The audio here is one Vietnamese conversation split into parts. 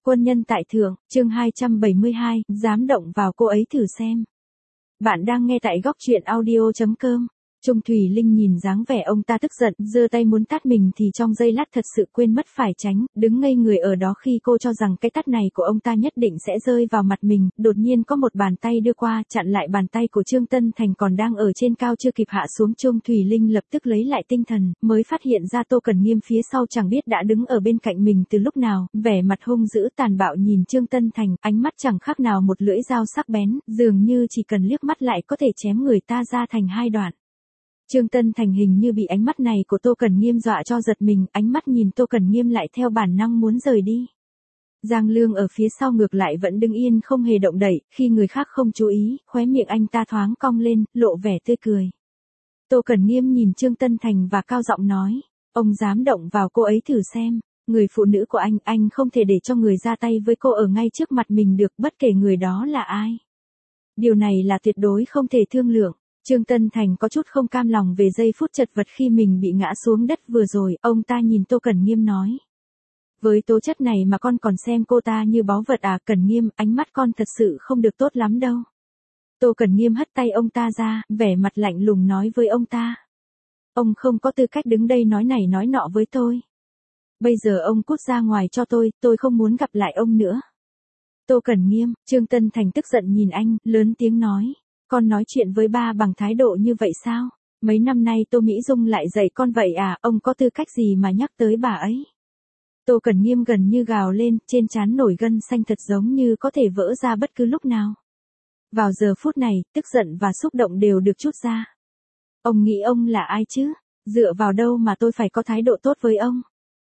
Quân nhân tại thượng, chương 272, dám động vào cô ấy thử xem. Bạn đang nghe tại góc truyện audio.com. Trung Thùy Linh nhìn dáng vẻ ông ta tức giận, giơ tay muốn tát mình thì trong giây lát thật sự quên mất phải tránh, đứng ngây người ở đó khi cô cho rằng cái tát này của ông ta nhất định sẽ rơi vào mặt mình, đột nhiên có một bàn tay đưa qua, chặn lại bàn tay của Trương Tân Thành còn đang ở trên cao chưa kịp hạ xuống. Trung Thùy Linh lập tức lấy lại tinh thần, mới phát hiện ra Tô Cần Nghiêm phía sau chẳng biết đã đứng ở bên cạnh mình từ lúc nào, vẻ mặt hung dữ tàn bạo nhìn Trương Tân Thành, ánh mắt chẳng khác nào một lưỡi dao sắc bén, dường như chỉ cần liếc mắt lại có thể chém người ta ra thành hai đoạn. Trương Tân Thành hình như bị ánh mắt này của Tô Cần Nghiêm dọa cho giật mình, ánh mắt nhìn Tô Cần Nghiêm lại theo bản năng muốn rời đi. Giang Lương ở phía sau ngược lại vẫn đứng yên không hề động đậy, khi người khác không chú ý, khóe miệng anh ta thoáng cong lên, lộ vẻ tươi cười. Tô Cần Nghiêm nhìn Trương Tân Thành và cao giọng nói, ông dám động vào cô ấy thử xem, người phụ nữ của anh không thể để cho người ra tay với cô ở ngay trước mặt mình được, bất kể người đó là ai. Điều này là tuyệt đối không thể thương lượng. Trương Tân Thành có chút không cam lòng về giây phút chật vật khi mình bị ngã xuống đất vừa rồi, ông ta nhìn Tô Cần Nghiêm nói. Với tố chất này mà con còn xem cô ta như báu vật à? Cần Nghiêm, ánh mắt con thật sự không được tốt lắm đâu. Tô Cần Nghiêm hất tay ông ta ra, vẻ mặt lạnh lùng nói với ông ta. Ông không có tư cách đứng đây nói này nói nọ với tôi. Bây giờ ông cút ra ngoài cho tôi không muốn gặp lại ông nữa. Tô Cần Nghiêm, Trương Tân Thành tức giận nhìn anh, lớn tiếng nói. Con nói chuyện với ba bằng thái độ như vậy sao? Mấy năm nay Tô Mỹ Dung lại dạy con vậy à? Ông có tư cách gì mà nhắc tới bà ấy? Tô Cần Nghiêm gần như gào lên, trên trán nổi gân xanh thật giống như có thể vỡ ra bất cứ lúc nào. Vào giờ phút này, tức giận và xúc động đều được trút ra. Ông nghĩ ông là ai chứ? Dựa vào đâu mà tôi phải có thái độ tốt với ông?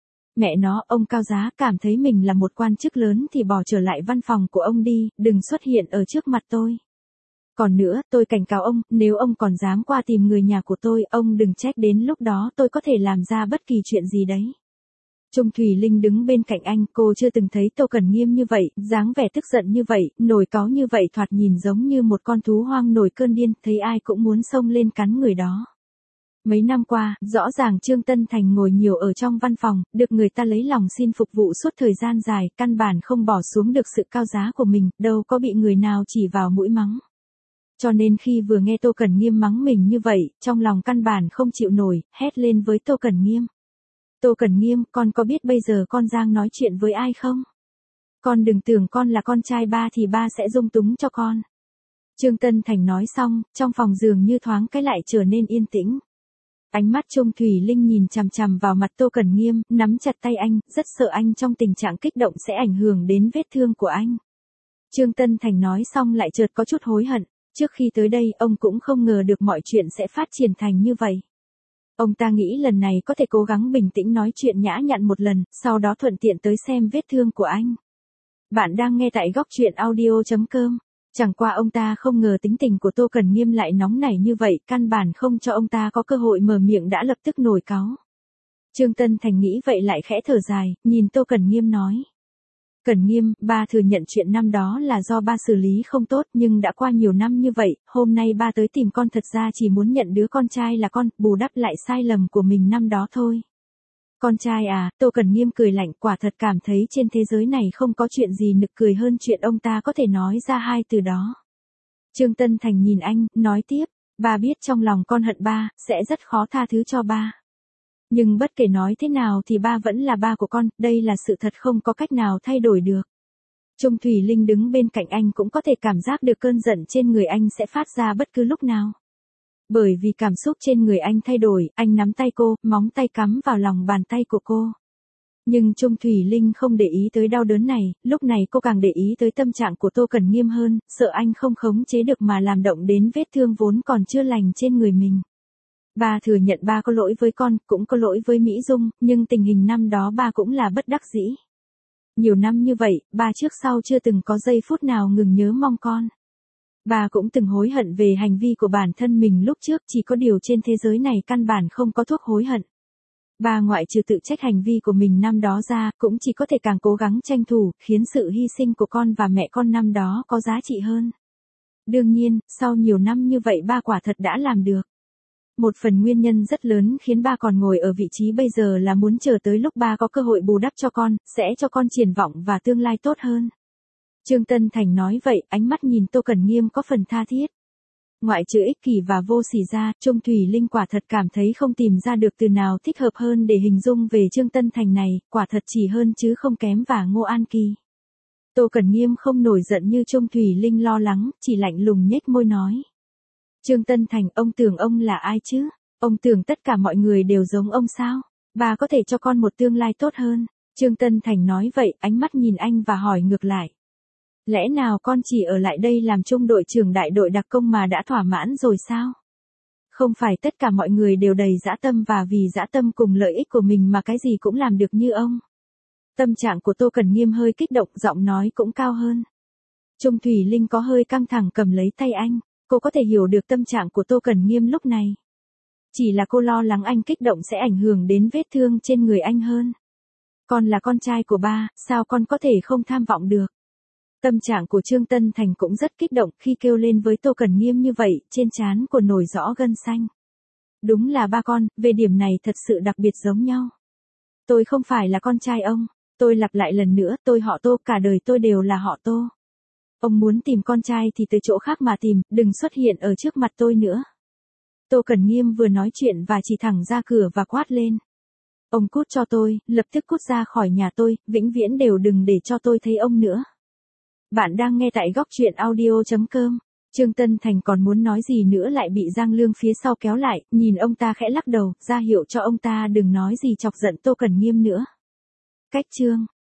Mẹ nó, ông cao giá, cảm thấy mình là một quan chức lớn thì bỏ trở lại văn phòng của ông đi, đừng xuất hiện ở trước mặt tôi. Còn nữa, tôi cảnh cáo ông, nếu ông còn dám qua tìm người nhà của tôi, ông đừng trách đến lúc đó tôi có thể làm ra bất kỳ chuyện gì đấy. Trung Thùy Linh đứng bên cạnh anh, cô chưa từng thấy Tô Cần Nghiêm như vậy, dáng vẻ tức giận như vậy, nổi cáu như vậy, thoạt nhìn giống như một con thú hoang nổi cơn điên, thấy ai cũng muốn xông lên cắn người đó. Mấy năm qua, rõ ràng Trương Tân Thành ngồi nhiều ở trong văn phòng, được người ta lấy lòng xin phục vụ suốt thời gian dài, căn bản không bỏ xuống được sự cao giá của mình, đâu có bị người nào chỉ vào mũi mắng. Cho nên khi vừa nghe Tô Cần Nghiêm mắng mình như vậy, trong lòng căn bản không chịu nổi, hét lên với Tô Cần Nghiêm. Tô Cần Nghiêm, con có biết bây giờ con đang nói chuyện với ai không? Con đừng tưởng con là con trai ba thì ba sẽ dung túng cho con. Trương Tân Thành nói xong, trong phòng dường như thoáng cái lại trở nên yên tĩnh. Ánh mắt Trung Thùy Linh nhìn chằm chằm vào mặt Tô Cần Nghiêm, nắm chặt tay anh, rất sợ anh trong tình trạng kích động sẽ ảnh hưởng đến vết thương của anh. Trương Tân Thành nói xong lại chợt có chút hối hận. Trước khi tới đây, ông cũng không ngờ được mọi chuyện sẽ phát triển thành như vậy. Ông ta nghĩ lần này có thể cố gắng bình tĩnh nói chuyện nhã nhặn một lần, sau đó thuận tiện tới xem vết thương của anh. Bạn đang nghe tại góc truyện audio.com. Chẳng qua ông ta không ngờ tính tình của Tô Cần Nghiêm lại nóng nảy như vậy, căn bản không cho ông ta có cơ hội mở miệng đã lập tức nổi cáu. Trương Tân Thành nghĩ vậy lại khẽ thở dài, nhìn Tô Cần Nghiêm nói. Cần Nghiêm, ba thừa nhận chuyện năm đó là do ba xử lý không tốt, nhưng đã qua nhiều năm như vậy, hôm nay ba tới tìm con thật ra chỉ muốn nhận đứa con trai là con, bù đắp lại sai lầm của mình năm đó thôi. Con trai à? Tô Cần Nghiêm cười lạnh, quả thật cảm thấy trên thế giới này không có chuyện gì nực cười hơn chuyện ông ta có thể nói ra hai từ đó. Trương Tân Thành nhìn anh, nói tiếp, ba biết trong lòng con hận ba, sẽ rất khó tha thứ cho ba. Nhưng bất kể nói thế nào thì ba vẫn là ba của con, đây là sự thật không có cách nào thay đổi được. Trung Thùy Linh đứng bên cạnh anh cũng có thể cảm giác được cơn giận trên người anh sẽ phát ra bất cứ lúc nào. Bởi vì cảm xúc trên người anh thay đổi, anh nắm tay cô, móng tay cắm vào lòng bàn tay của cô. Nhưng Trung Thùy Linh không để ý tới đau đớn này, lúc này cô càng để ý tới tâm trạng của Tô Cần Nghiêm hơn, sợ anh không khống chế được mà làm động đến vết thương vốn còn chưa lành trên người mình. Ba thừa nhận ba có lỗi với con, cũng có lỗi với Mỹ Dung, nhưng tình hình năm đó ba cũng là bất đắc dĩ. Nhiều năm như vậy, ba trước sau chưa từng có giây phút nào ngừng nhớ mong con. Ba cũng từng hối hận về hành vi của bản thân mình lúc trước, chỉ có điều trên thế giới này căn bản không có thuốc hối hận. Ba ngoại trừ tự trách hành vi của mình năm đó ra, cũng chỉ có thể càng cố gắng tranh thủ, khiến sự hy sinh của con và mẹ con năm đó có giá trị hơn. Đương nhiên, sau nhiều năm như vậy ba quả thật đã làm được. Một phần nguyên nhân rất lớn khiến ba còn ngồi ở vị trí bây giờ là muốn chờ tới lúc ba có cơ hội bù đắp cho con, sẽ cho con triển vọng và tương lai tốt hơn. Trương Tân Thành nói vậy, ánh mắt nhìn Tô Cẩn Nghiêm có phần tha thiết. Ngoại trừ ích kỷ và vô sỉ ra, Trung Thủy Linh quả thật cảm thấy không tìm ra được từ nào thích hợp hơn để hình dung về Trương Tân Thành này, quả thật chỉ hơn chứ không kém và Ngô An Kỳ. Tô Cẩn Nghiêm không nổi giận như Trung Thủy Linh lo lắng, chỉ lạnh lùng nhếch môi nói. Trương Tân Thành, ông tưởng ông là ai chứ? Ông tưởng tất cả mọi người đều giống ông sao? Bà có thể cho con một tương lai tốt hơn. Trương Tân Thành nói vậy, ánh mắt nhìn anh và hỏi ngược lại. Lẽ nào con chỉ ở lại đây làm trung đội trưởng đại đội đặc công mà đã thỏa mãn rồi sao? Không phải tất cả mọi người đều đầy dã tâm và vì dã tâm cùng lợi ích của mình mà cái gì cũng làm được như ông. Tâm trạng của Tô Cẩn Nghiêm hơi kích động, giọng nói cũng cao hơn. Trung Thủy Linh có hơi căng thẳng cầm lấy tay anh, cô có thể hiểu được tâm trạng của Tô Cẩn Nghiêm lúc này. Chỉ là cô lo lắng anh kích động sẽ ảnh hưởng đến vết thương trên người anh hơn. Con là con trai của ba, sao con có thể không tham vọng được? Tâm trạng của Trương Tân Thành cũng rất kích động khi kêu lên với Tô Cẩn Nghiêm như vậy, trên trán của nổi rõ gân xanh. Đúng là ba con, về điểm này thật sự đặc biệt giống nhau. Tôi không phải là con trai ông, tôi lặp lại lần nữa, tôi họ Tô, cả đời tôi đều là họ Tô. Ông muốn tìm con trai thì tới chỗ khác mà tìm, đừng xuất hiện ở trước mặt tôi nữa. Tô Cẩn Nghiêm vừa nói chuyện và chỉ thẳng ra cửa và quát lên. Ông cút cho tôi, lập tức cút ra khỏi nhà tôi, vĩnh viễn đều đừng để cho tôi thấy ông nữa. Bạn đang nghe tại góc truyện audio.com. Trương Tân Thành còn muốn nói gì nữa lại bị Giang Lương phía sau kéo lại, nhìn ông ta khẽ lắc đầu, ra hiệu cho ông ta đừng nói gì chọc giận Tô Cẩn Nghiêm nữa. Cách chương